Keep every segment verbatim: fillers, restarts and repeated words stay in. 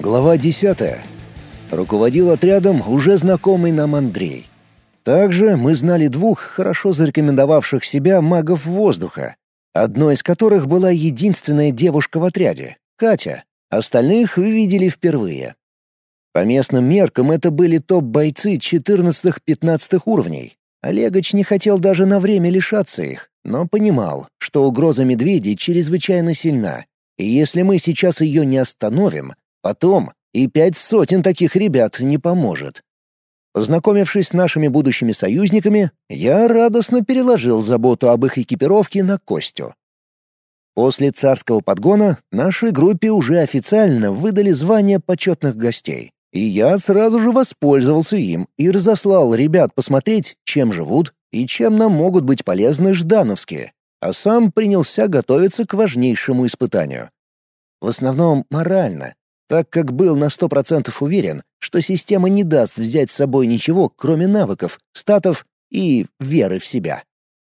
Глава десятая. Руководил отрядом уже знакомый нам Андрей. Также мы знали двух хорошо зарекомендовавших себя магов воздуха, одной из которых была единственная девушка в отряде — Катя. Остальных вы видели впервые. По местным меркам это были топ-бойцы четырнадцатых-пятнадцатых уровней. Олегович не хотел даже на время лишаться их, но понимал, что угроза медведей чрезвычайно сильна, и если мы сейчас ее не остановим, потом и пять сотен таких ребят не поможет. Познакомившись с нашими будущими союзниками, я радостно переложил заботу об их экипировке на Костю. После царского подгона нашей группе уже официально выдали звание почетных гостей, и я сразу же воспользовался им и разослал ребят посмотреть, чем живут и чем нам могут быть полезны ждановские, а сам принялся готовиться к важнейшему испытанию. В основном морально, так как был на сто процентов уверен, что система не даст взять с собой ничего, кроме навыков, статов и веры в себя.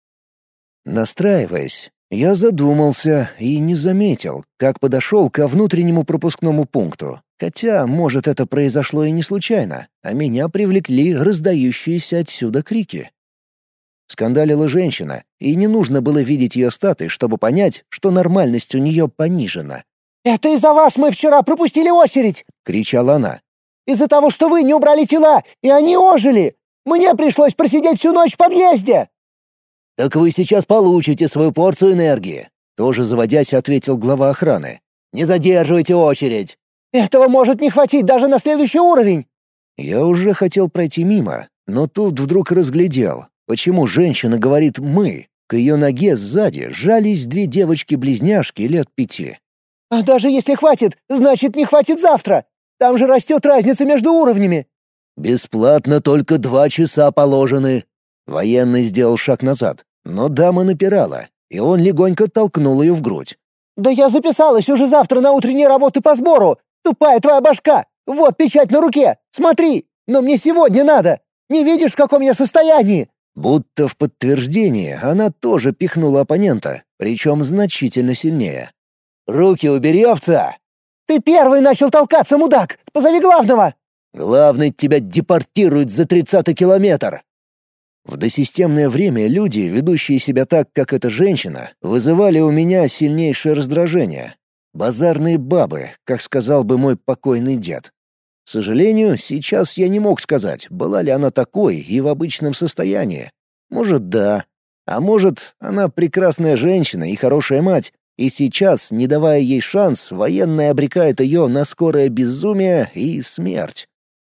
Настраиваясь, я задумался и не заметил, как подошел ко внутреннему пропускному пункту, хотя, может, это произошло и не случайно, а меня привлекли раздающиеся отсюда крики. Скандалила женщина, и не нужно было видеть ее статы, чтобы понять, что нормальность у нее понижена. «Это из-за вас мы вчера пропустили очередь!» — кричала она. «Из-за того, что вы не убрали тела, и они ожили! Мне пришлось просидеть всю ночь в подъезде!» «Так вы сейчас получите свою порцию энергии», — тоже заводясь, ответил глава охраны. «Не задерживайте очередь!» «Этого может не хватить даже на следующий уровень!» Я уже хотел пройти мимо, но тут вдруг разглядел, почему женщина говорит «мы». К ее ноге сзади жались две девочки-близняшки лет пяти. «А даже если хватит, значит, не хватит завтра! Там же растет разница между уровнями!» «Бесплатно только два часа положены!» Военный сделал шаг назад, но дама напирала, и он легонько толкнул ее в грудь. «Да я записалась уже завтра на утренние работы по сбору! Тупая твоя башка! Вот печать на руке! Смотри! Но мне сегодня надо! Не видишь, в каком я состоянии?» Будто в подтверждение она тоже пихнула оппонента, причем значительно сильнее. «Руки убери, овца!» «Ты первый начал толкаться, мудак! Позови главного!» «Главный тебя депортирует за тридцатый километр!» В досистемное время люди, ведущие себя так, как эта женщина, вызывали у меня сильнейшее раздражение. Базарные бабы, как сказал бы мой покойный дед. К сожалению, сейчас я не мог сказать, была ли она такой и в обычном состоянии. Может, да. А может, она прекрасная женщина и хорошая мать, и сейчас, не давая ей шанс, военный обрекает ее на скорое безумие и смерть.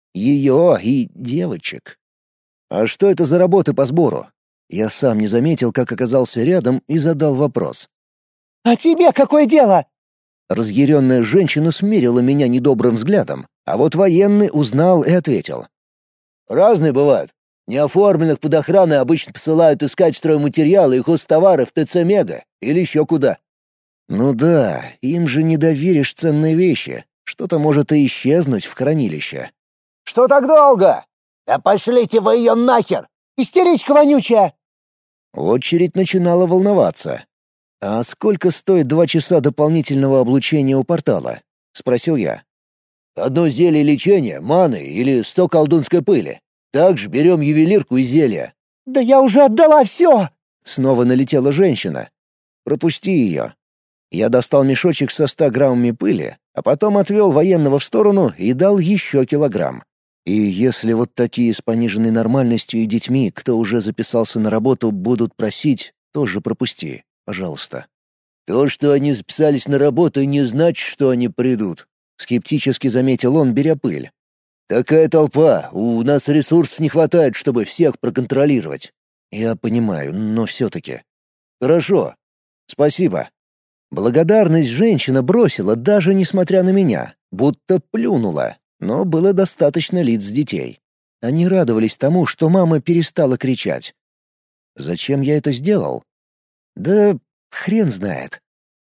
Ее и девочек. «А что это за работы по сбору?» Я сам не заметил, как оказался рядом, и задал вопрос. «А тебе какое дело?» Разъяренная женщина смерила меня недобрым взглядом, а вот военный узнал и ответил. «Разные бывают. Неоформленных под охраной обычно посылают искать стройматериалы и хозтовары в ТЦ «Мега» или еще куда». «Ну да, им же не доверишь ценные вещи. Что-то может и исчезнуть в хранилище». «Что так долго? Да пошлите вы ее нахер! Истеричка вонючая!» Очередь начинала волноваться. «А сколько стоит два часа дополнительного облучения у портала?» — спросил я. «Одно зелье лечения, маны или сто колдунской пыли. Также берем ювелирку и зелья». «Да я уже отдала все!» Снова налетела женщина. «Пропусти ее». Я достал мешочек со ста граммами пыли, а потом отвел военного в сторону и дал еще килограмм. И если вот такие с пониженной нормальностью и детьми, кто уже записался на работу, будут просить, тоже пропусти, пожалуйста. «То, что они записались на работу, не значит, что они придут», — скептически заметил он, беря пыль. «Такая толпа, у нас ресурсов не хватает, чтобы всех проконтролировать». «Я понимаю, но все-таки». «Хорошо. Спасибо». Благодарность женщина бросила, даже несмотря на меня, будто плюнула, но было достаточно лиц детей. Они радовались тому, что мама перестала кричать. Зачем я это сделал? Да хрен знает.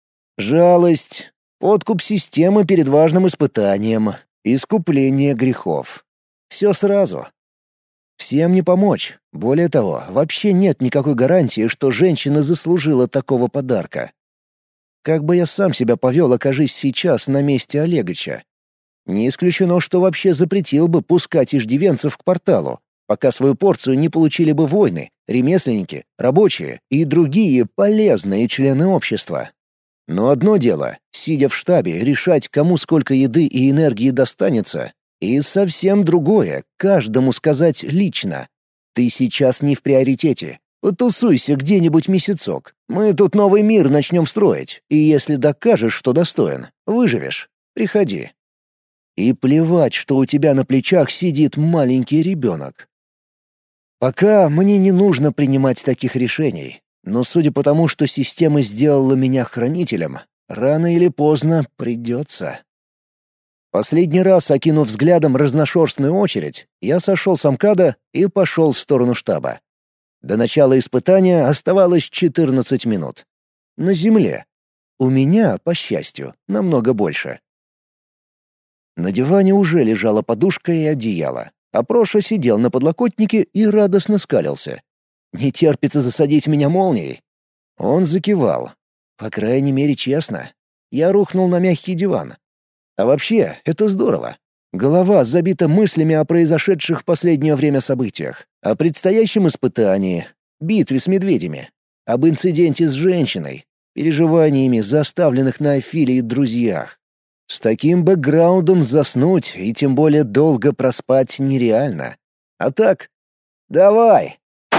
Жалость, подкуп системы перед важным испытанием, искупление грехов. Все сразу. Всем не помочь. Более того, вообще нет никакой гарантии, что женщина заслужила такого подарка. Как бы я сам себя повел, окажись сейчас на месте Олеговича? Не исключено, что вообще запретил бы пускать иждивенцев к порталу, пока свою порцию не получили бы воины, ремесленники, рабочие и другие полезные члены общества. Но одно дело, сидя в штабе, решать, кому сколько еды и энергии достанется, и совсем другое — каждому сказать лично: «Ты сейчас не в приоритете. Потусуйся где-нибудь месяцок. Мы тут новый мир начнем строить, и если докажешь, что достоин, выживешь. Приходи». И плевать, что у тебя на плечах сидит маленький ребенок. Пока мне не нужно принимать таких решений, но судя по тому, что система сделала меня хранителем, рано или поздно придется. Последний раз, окинув взглядом разношерстную очередь, я сошел с МКАДа и пошел в сторону штаба. До начала испытания оставалось четырнадцать минут. На земле. У меня, по счастью, намного больше. На диване уже лежала подушка и одеяло, а Проша сидел на подлокотнике и радостно скалился. Не терпится засадить меня молнией. Он закивал. По крайней мере, честно. Я рухнул на мягкий диван. А вообще, это здорово. Голова забита мыслями о произошедших в последнее время событиях, о предстоящем испытании, битве с медведями, об инциденте с женщиной, переживаниями заставленных на Афилии друзьях. С таким бэкграундом заснуть и тем более долго проспать нереально. А так, давай.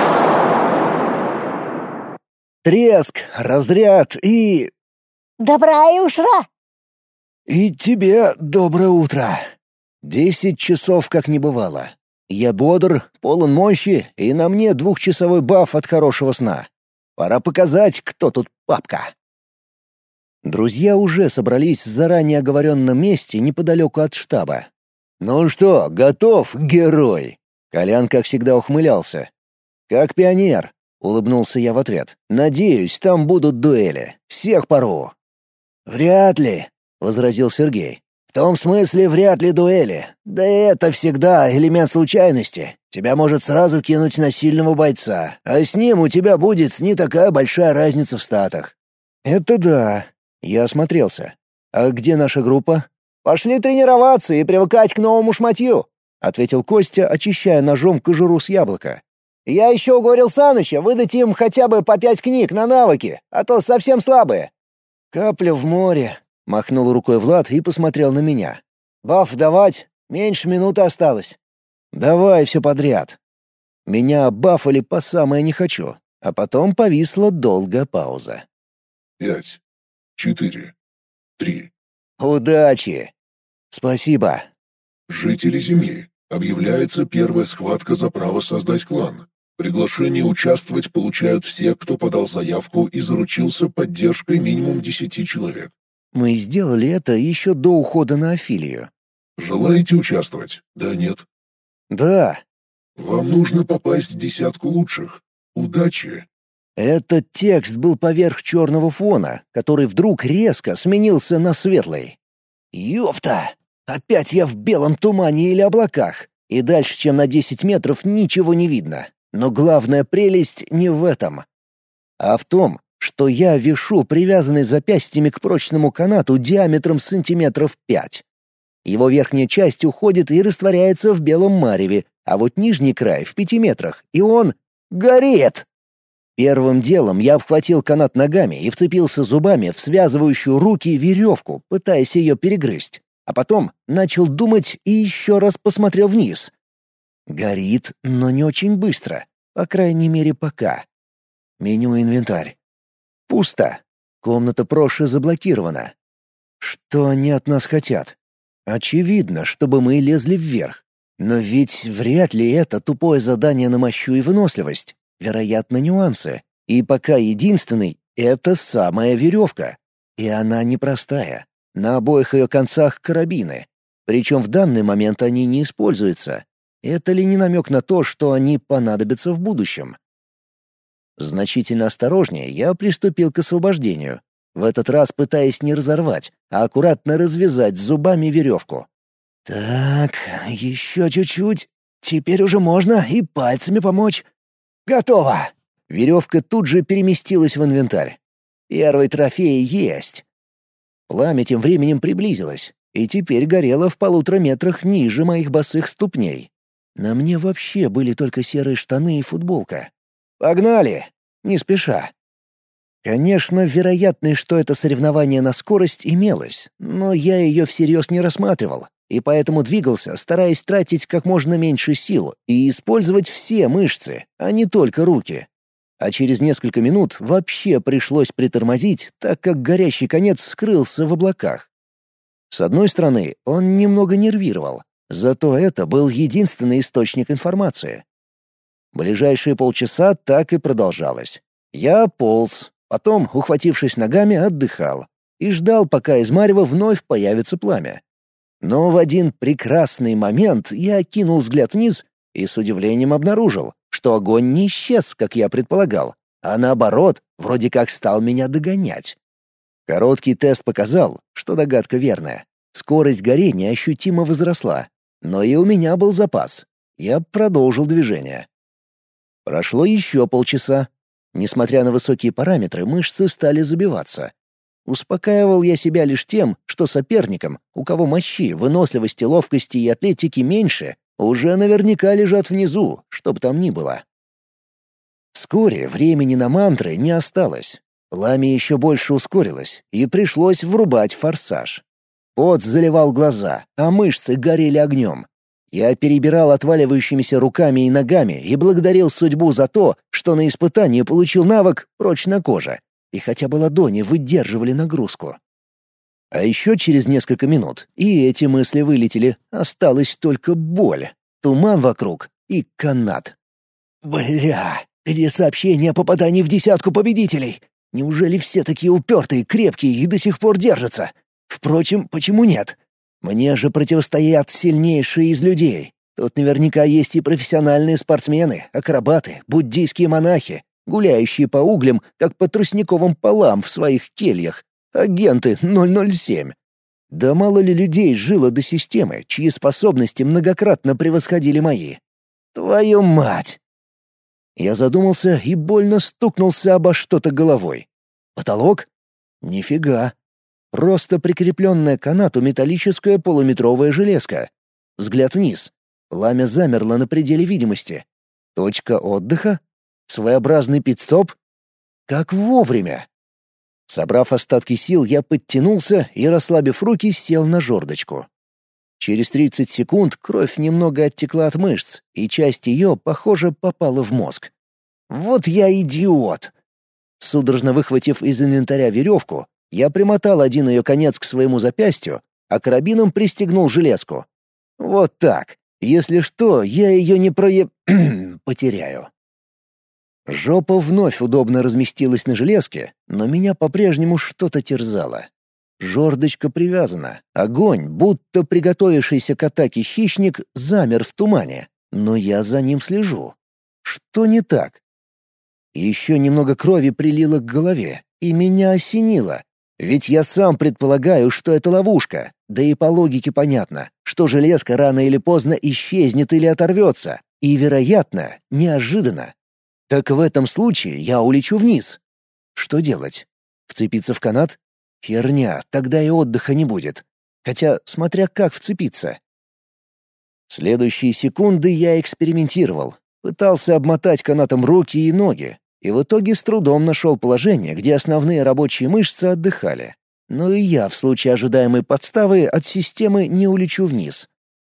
Треск, разряд и... Доброе утро! И тебе доброе утро. Десять часов как не бывало. Я бодр, полон мощи, и на мне двухчасовой баф от хорошего сна. Пора показать, кто тут папка. Друзья уже собрались в заранее оговоренном месте неподалеку от штаба. «Ну что, готов, герой?» Колян, как всегда, ухмылялся. «Как пионер», — улыбнулся я в ответ. «Надеюсь, там будут дуэли. Всех порву». «Вряд ли», — возразил Сергей. «В том смысле, вряд ли дуэли. Да и это всегда элемент случайности. Тебя может сразу кинуть на сильного бойца, а с ним у тебя будет не такая большая разница в статах». «Это да». Я осмотрелся. «А где наша группа?» «Пошли тренироваться и привыкать к новому шматью», — ответил Костя, очищая ножом кожуру с яблока. «Я еще уговорил Саныча выдать им хотя бы по пять книг на навыки, а то совсем слабые». «Капля в море», — махнул рукой Влад и посмотрел на меня. «Баф давать? Меньше минуты осталось». «Давай все подряд». Меня бафали по самое не хочу, а потом повисла долгая пауза. Пять. Четыре. Три. «Удачи!» «Спасибо!» Жители Земли. Объявляется первая схватка за право создать клан. Приглашение участвовать получают все, кто подал заявку и заручился поддержкой минимум десяти человек. Мы сделали это еще до ухода на Афилию. Желаете участвовать? Да, нет? Да. Вам нужно попасть в десятку лучших. Удачи! Этот текст был поверх черного фона, который вдруг резко сменился на светлый. «Ёпта! Опять я в белом тумане или облаках, и дальше, чем на десять метров, ничего не видно. Но главная прелесть не в этом, а в том, что я вишу привязанный запястьями к прочному канату диаметром сантиметров пять. Его верхняя часть уходит и растворяется в белом мареве, а вот нижний край в пяти метрах, и он горит!» Первым делом я обхватил канат ногами и вцепился зубами в связывающую руки веревку, пытаясь ее перегрызть. А потом начал думать и еще раз посмотрел вниз. Горит, но не очень быстро. По крайней мере, пока. Меню инвентарь. Пусто. Комната Проши заблокирована. Что они от нас хотят? Очевидно, чтобы мы лезли вверх. Но ведь вряд ли это тупое задание на мощу и выносливость. Вероятно, нюансы. И пока единственный — это самая веревка. И она непростая. На обоих ее концах карабины. Причем в данный момент они не используются. Это ли не намек на то, что они понадобятся в будущем? Значительно осторожнее я приступил к освобождению. В этот раз пытаясь не разорвать, а аккуратно развязать зубами веревку. Так, еще чуть-чуть. Теперь уже можно и пальцами помочь. Готово! Веревка тут же переместилась в инвентарь. Первый трофей есть. Пламя тем временем приблизилось. и теперь горела в полутора метрах ниже моих босых ступней. На мне вообще были только серые штаны и футболка. «Погнали!» Не спеша. Конечно, вероятность, что это соревнование на скорость, имелось, но я ее всерьез не рассматривал, и поэтому двигался, стараясь тратить как можно меньше сил и использовать все мышцы, а не только руки. А через несколько минут вообще пришлось притормозить, так как горящий конец скрылся в облаках. С одной стороны, он немного нервировал, зато это был единственный источник информации. Ближайшие полчаса так и продолжалось. Я полз, потом, ухватившись ногами, отдыхал и ждал, пока из марева вновь появится пламя. Но в один прекрасный момент я окинул взгляд вниз и с удивлением обнаружил, что огонь не исчез, как я предполагал, а наоборот, вроде как стал меня догонять. Короткий тест показал, что догадка верная. Скорость горения ощутимо возросла, но и у меня был запас. Я продолжил движение. Прошло еще полчаса. Несмотря на высокие параметры, мышцы стали забиваться. Успокаивал я себя лишь тем, что соперникам, у кого мощи, выносливости, ловкости и атлетики меньше, уже наверняка лежат внизу, что бы там ни было. Вскоре времени на мантры не осталось. Пламя еще больше ускорилось, и пришлось врубать форсаж. Пот заливал глаза, а мышцы горели огнем. Я перебирал отваливающимися руками и ногами и благодарил судьбу за то, что на испытании получил навык «прочная кожа», и хотя бы ладони выдерживали нагрузку. А еще через несколько минут и эти мысли вылетели, осталась только боль, туман вокруг и канат. «Бля, где сообщение о попадании в десятку победителей? Неужели все такие упертые, крепкие и до сих пор держатся? Впрочем, почему нет? Мне же противостоят сильнейшие из людей. Тут наверняка есть и профессиональные спортсмены, акробаты, буддийские монахи, гуляющие по углям, как по тростниковым полам в своих кельях, агенты ноль ноль семь. Да мало ли людей жило до системы, чьи способности многократно превосходили мои. Твою мать! Я задумался и больно стукнулся обо что-то головой. Потолок? Нифига. Просто прикрепленная к канату металлическая полуметровая железка. Взгляд вниз. Пламя замерло на пределе видимости. Точка отдыха? Своеобразный пит-стоп? Как вовремя! Собрав остатки сил, я подтянулся и, расслабив руки, сел на жердочку. Через тридцать секунд кровь немного оттекла от мышц, и часть ее, похоже, попала в мозг. Вот я идиот! Судорожно выхватив из инвентаря веревку, я примотал один ее конец к своему запястью, а карабином пристегнул железку. Вот так. Если что, я ее не прое... потеряю. Жопа вновь удобно разместилась на железке, но меня по-прежнему что-то терзало. Жердочка привязана. Огонь, будто приготовившийся к атаке хищник, замер в тумане, но я за ним слежу. Что не так? Еще немного крови прилило к голове, и меня осенило. Ведь я сам предполагаю, что это ловушка, да и по логике понятно, что железка рано или поздно исчезнет или оторвется, и, вероятно, неожиданно. Так в этом случае я улечу вниз. Что делать? Вцепиться в канат? Херня, тогда и отдыха не будет. Хотя, смотря как вцепиться. Следующие секунды я экспериментировал. Пытался обмотать канатом руки и ноги, и в итоге с трудом нашел положение, где основные рабочие мышцы отдыхали. Но и я в случае ожидаемой подставы от системы не улечу вниз.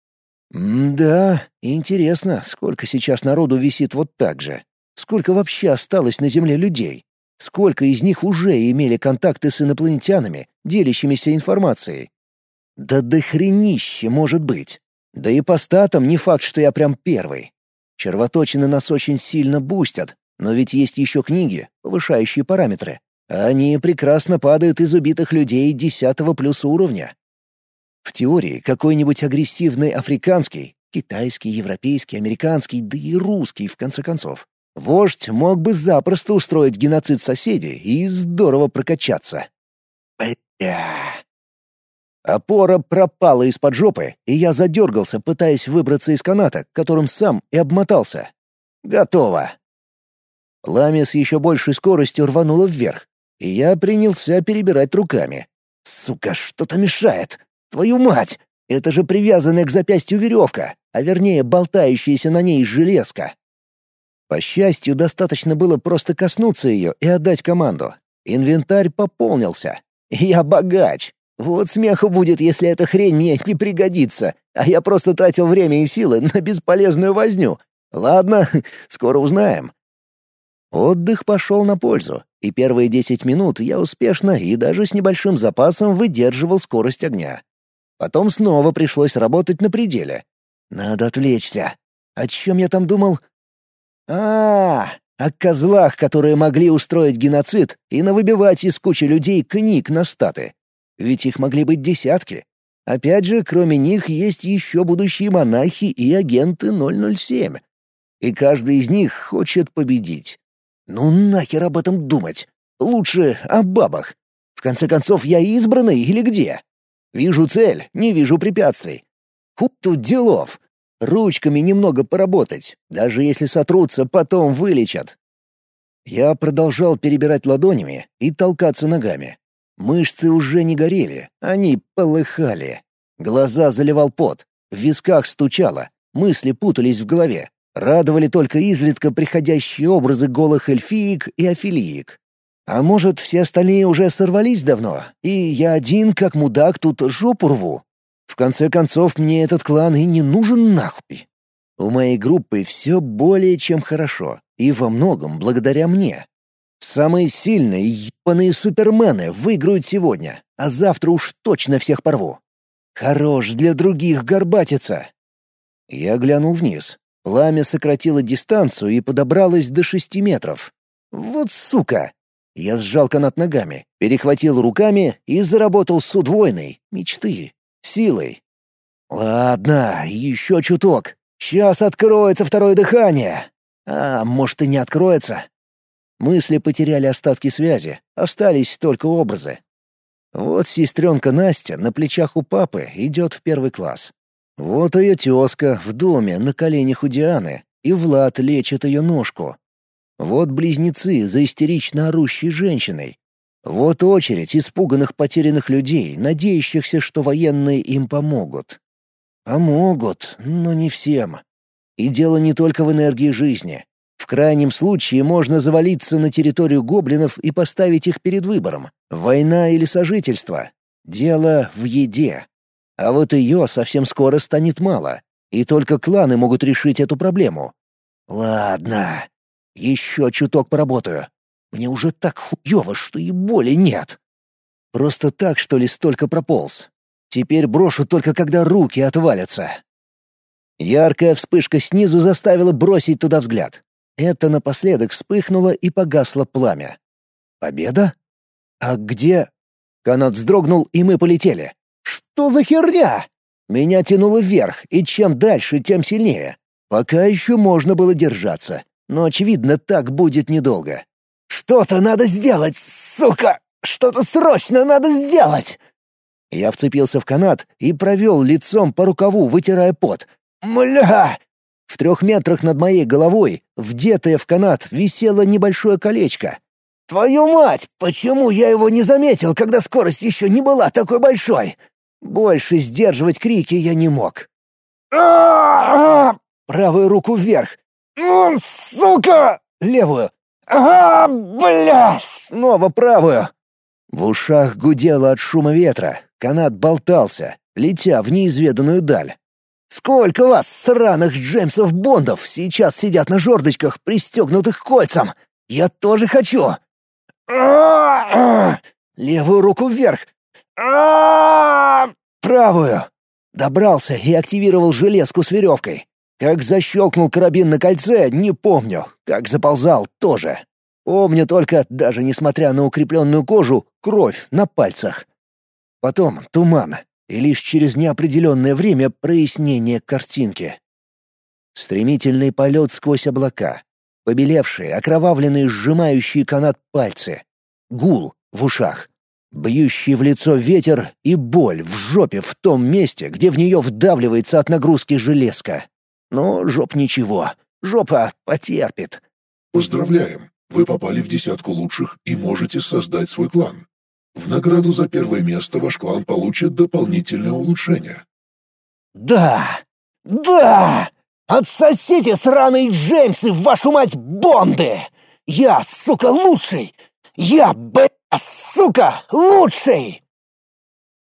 М-да, интересно, сколько сейчас народу висит вот так же. Сколько вообще осталось на Земле людей? Сколько из них уже имели контакты с инопланетянами, делящимися информацией? Да дохренище может быть. Да и по статам не факт, что я прям первый. Червоточины нас очень сильно бустят, но ведь есть еще книги, повышающие параметры. А они прекрасно падают из убитых людей десятого плюс уровня. В теории какой-нибудь агрессивный африканский, китайский, европейский, американский, да и русский, в конце концов, вождь мог бы запросто устроить геноцид соседей и здорово прокачаться. Бля. Опора пропала из-под жопы, и я задергался, пытаясь выбраться из каната, которым сам и обмотался. Готово. Пламя с еще большей скоростью рвануло вверх, и я принялся перебирать руками. Сука, что-то мешает. Твою мать! Это же привязанная к запястью веревка, а вернее болтающаяся на ней железка. По счастью, достаточно было просто коснуться ее и отдать команду. Инвентарь пополнился. Я богач. Вот смеху будет, если эта хрень мне не пригодится, а я просто тратил время и силы на бесполезную возню. Ладно, скоро узнаем. Отдых пошел на пользу, и первые десять минут я успешно и даже с небольшим запасом выдерживал скорость огня. Потом снова пришлось работать на пределе. Надо отвлечься. О чем я там думал? А, о козлах, которые могли устроить геноцид и навыбивать из кучи людей книг на статы. Ведь их могли быть десятки. Опять же, кроме них есть еще будущие монахи и агенты ноль ноль семь. И каждый из них хочет победить. Ну нахер об этом думать. Лучше о бабах. В конце концов, я избранный или где? Вижу цель, не вижу препятствий. Хуп тут делов. Ручками немного поработать. Даже если сотрутся, потом вылечат. Я продолжал перебирать ладонями и толкаться ногами. Мышцы уже не горели, они полыхали. Глаза заливал пот, в висках стучало, мысли путались в голове. Радовали только изредка приходящие образы голых эльфиек и афилиек. А может, все остальные уже сорвались давно, и я один, как мудак, тут жопу рву? В конце концов, мне этот клан и не нужен нахуй. У моей группы все более чем хорошо, и во многом благодаря мне. Самые сильные ебаные супермены выиграют сегодня, а завтра уж точно всех порву. Хорош для других горбатиться. Я глянул вниз. Пламя сократило дистанцию и подобралось до шести метров. Вот сука! Я сжал канат ногами, перехватил руками и заработал с удвоенной мечты, силой. Ладно, еще чуток. Сейчас откроется второе дыхание. А может и не откроется. Мысли потеряли остатки связи, остались только образы. Вот сестренка Настя на плечах у папы идет в первый класс. Вот ее тезка в доме на коленях у Дианы, и Влад лечит ее ножку. Вот близнецы за истерично орущей женщиной. Вот очередь испуганных потерянных людей, надеющихся, что военные им помогут. Помогут, но не всем. И дело не только в энергии жизни. В крайнем случае можно завалиться на территорию гоблинов и поставить их перед выбором — война или сожительство. Дело в еде. А вот ее совсем скоро станет мало, и только кланы могут решить эту проблему. Ладно, еще чуток поработаю. Мне уже так хуёво, что и боли нет. Просто так, что ли, столько прополз. Теперь брошу только когда руки отвалятся. Яркая вспышка снизу заставила бросить туда взгляд. Это напоследок вспыхнуло и погасло пламя. Победа? А где? Канат вздрогнул, и мы полетели. Что за херня? Меня тянуло вверх, и чем дальше, тем сильнее. Пока еще можно было держаться, но, очевидно, так будет недолго. «Что-то надо сделать, сука! Что-то срочно надо сделать!» Я вцепился в канат и провел лицом по рукаву, вытирая пот. «Мля!» В трех метрах над моей головой, вдетое в канат, висело небольшое колечко. «Твою мать! Почему я его не заметил, когда скорость еще не была такой большой?» Больше сдерживать крики я не мог. Правую руку вверх. «Сука!» Левую. «Ага, бля!» Снова правую. В ушах гудело от шума ветра. Канат болтался, летя в неизведанную даль. Сколько вас, сраных Джеймсов Бондов, сейчас сидят на жердочках, пристегнутых к кольцам? Я тоже хочу. Левую руку вверх. Правую. Добрался и активировал железку с веревкой. Как защелкнул карабин на кольце, не помню. Как заползал, тоже. Помню только, даже несмотря на укрепленную кожу, кровь на пальцах. Потом туман, и лишь через неопределенное время прояснение картинки. Стремительный полет сквозь облака. Побелевшие, окровавленные, сжимающие канат пальцы. Гул в ушах. Бьющий в лицо ветер и боль в жопе в том месте, где в нее вдавливается от нагрузки железка. Но жоп ничего. Жопа потерпит. Поздравляем! Вы попали в десятку лучших и можете создать свой клан. В награду за первое место ваш клан получит дополнительное улучшение. Да! Да! Отсосите, сраные Джеймсы, вашу мать, Бонды! Я, сука, лучший! Я, б***ь, сука, лучший!